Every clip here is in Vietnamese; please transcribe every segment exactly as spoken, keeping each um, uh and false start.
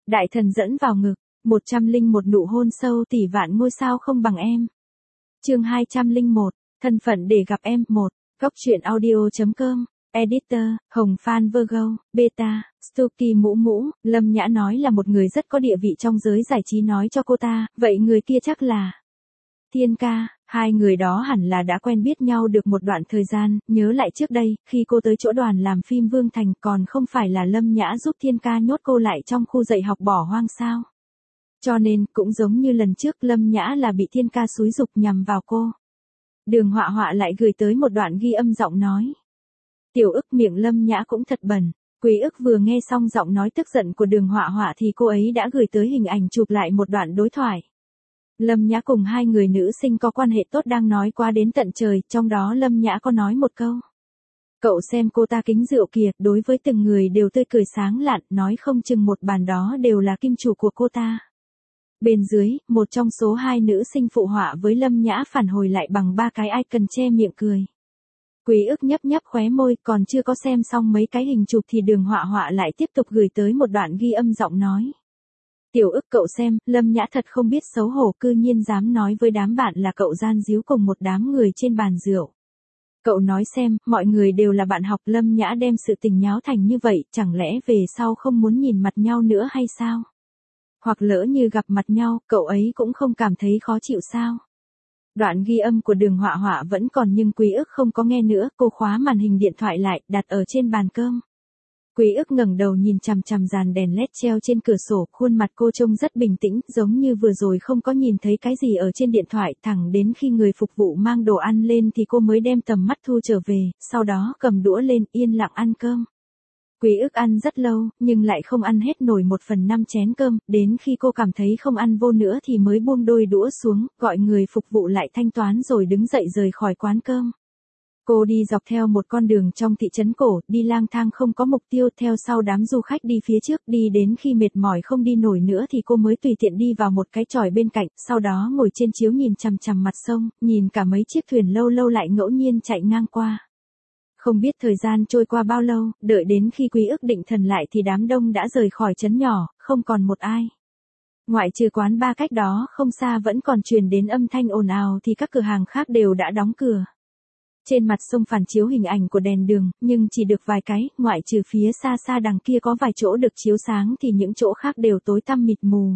Đại thần dẫn vào ngực, một trăm lẻ một nụ hôn sâu tỷ vạn ngôi sao không bằng em. Chương hai trăm lẻ một, thân phận để gặp em. Một. Góc truyện audio chấm com. Editor, Hồng Phan Virgo, Beta, Stucky Mũ Mũ. Lâm Nhã nói là một người rất có địa vị trong giới giải trí nói cho cô ta, vậy người kia chắc là Thiên Ca. Hai người đó hẳn là đã quen biết nhau được một đoạn thời gian, nhớ lại trước đây, khi cô tới chỗ đoàn làm phim Vương Thành còn không phải là Lâm Nhã giúp Thiên Ca nhốt cô lại trong khu dạy học bỏ hoang sao. Cho nên, cũng giống như lần trước Lâm Nhã là bị Thiên Ca xúi giục nhằm vào cô. Đường Họa Họa lại gửi tới một đoạn ghi âm giọng nói. Tiểu ức miệng Lâm Nhã cũng thật bẩn. Quý ức vừa nghe xong giọng nói tức giận của Đường Họa Họa thì cô ấy đã gửi tới hình ảnh chụp lại một đoạn đối thoại. Lâm Nhã cùng hai người nữ sinh có quan hệ tốt đang nói qua đến tận trời, trong đó Lâm Nhã có nói một câu. Cậu xem cô ta kính rượu kìa, đối với từng người đều tươi cười sáng lạn, nói không chừng một bàn đó đều là kim chủ của cô ta. Bên dưới, một trong số hai nữ sinh phụ họa với Lâm Nhã phản hồi lại bằng ba cái icon che miệng cười. Quý ức nhấp nhấp khóe môi, còn chưa có xem xong mấy cái hình chụp thì Đường Họa Họa lại tiếp tục gửi tới một đoạn ghi âm giọng nói. Tiểu ức cậu xem, Lâm Nhã thật không biết xấu hổ cư nhiên dám nói với đám bạn là cậu gian díu cùng một đám người trên bàn rượu. Cậu nói xem, mọi người đều là bạn học, Lâm Nhã đem sự tình nháo thành như vậy, chẳng lẽ về sau không muốn nhìn mặt nhau nữa hay sao? Hoặc lỡ như gặp mặt nhau, cậu ấy cũng không cảm thấy khó chịu sao? Đoạn ghi âm của Đường Họa Họa vẫn còn nhưng Quý ức không có nghe nữa, cô khóa màn hình điện thoại lại, đặt ở trên bàn cơm. Quý ức ngẩng đầu nhìn chằm chằm dàn đèn led treo trên cửa sổ, khuôn mặt cô trông rất bình tĩnh, giống như vừa rồi không có nhìn thấy cái gì ở trên điện thoại, thẳng đến khi người phục vụ mang đồ ăn lên thì cô mới đem tầm mắt thu trở về, sau đó cầm đũa lên, yên lặng ăn cơm. Quý ức ăn rất lâu, nhưng lại không ăn hết nổi một phần năm chén cơm, đến khi cô cảm thấy không ăn vô nữa thì mới buông đôi đũa xuống, gọi người phục vụ lại thanh toán rồi đứng dậy rời khỏi quán cơm. Cô đi dọc theo một con đường trong thị trấn cổ, đi lang thang không có mục tiêu, theo sau đám du khách đi phía trước, đi đến khi mệt mỏi không đi nổi nữa thì cô mới tùy tiện đi vào một cái chòi bên cạnh, sau đó ngồi trên chiếu nhìn chằm chằm mặt sông, nhìn cả mấy chiếc thuyền lâu lâu lại ngẫu nhiên chạy ngang qua. Không biết thời gian trôi qua bao lâu, đợi đến khi Quý ức định thần lại thì đám đông đã rời khỏi trấn nhỏ, không còn một ai. Ngoại trừ quán bar cách đó không xa vẫn còn truyền đến âm thanh ồn ào thì các cửa hàng khác đều đã đóng cửa. Trên mặt sông phản chiếu hình ảnh của đèn đường, nhưng chỉ được vài cái, ngoại trừ phía xa xa đằng kia có vài chỗ được chiếu sáng thì những chỗ khác đều tối tăm mịt mù.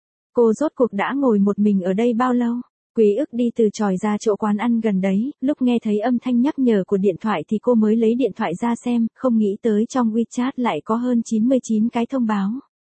Cô rốt cuộc đã ngồi một mình ở đây bao lâu? Quý ức đi từ chòi ra chỗ quán ăn gần đấy, lúc nghe thấy âm thanh nhắc nhở của điện thoại thì cô mới lấy điện thoại ra xem, không nghĩ tới trong WeChat lại có hơn chín mươi chín cái thông báo.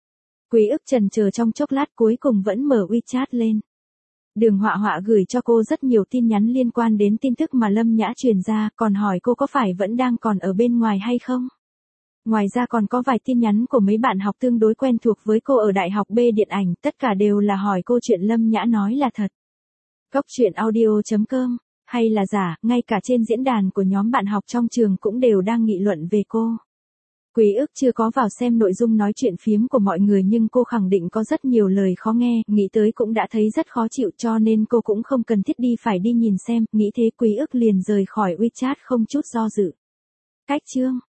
Quý ức chần chờ trong chốc lát cuối cùng vẫn mở WeChat lên. Đường Họa Họa gửi cho cô rất nhiều tin nhắn liên quan đến tin tức mà Lâm Nhã truyền ra, còn hỏi cô có phải vẫn đang còn ở bên ngoài hay không. Ngoài ra còn có vài tin nhắn của mấy bạn học tương đối quen thuộc với cô ở Đại học B điện ảnh, tất cả đều là hỏi cô chuyện Lâm Nhã nói là thật. Góc truyện audio chấm com, hay là giả, ngay cả trên diễn đàn của nhóm bạn học trong trường cũng đều đang nghị luận về cô. Quý ức chưa có vào xem nội dung nói chuyện phiếm của mọi người nhưng cô khẳng định có rất nhiều lời khó nghe, nghĩ tới cũng đã thấy rất khó chịu cho nên cô cũng không cần thiết đi phải đi nhìn xem, nghĩ thế Quý ức liền rời khỏi WeChat không chút do dự. Cách chương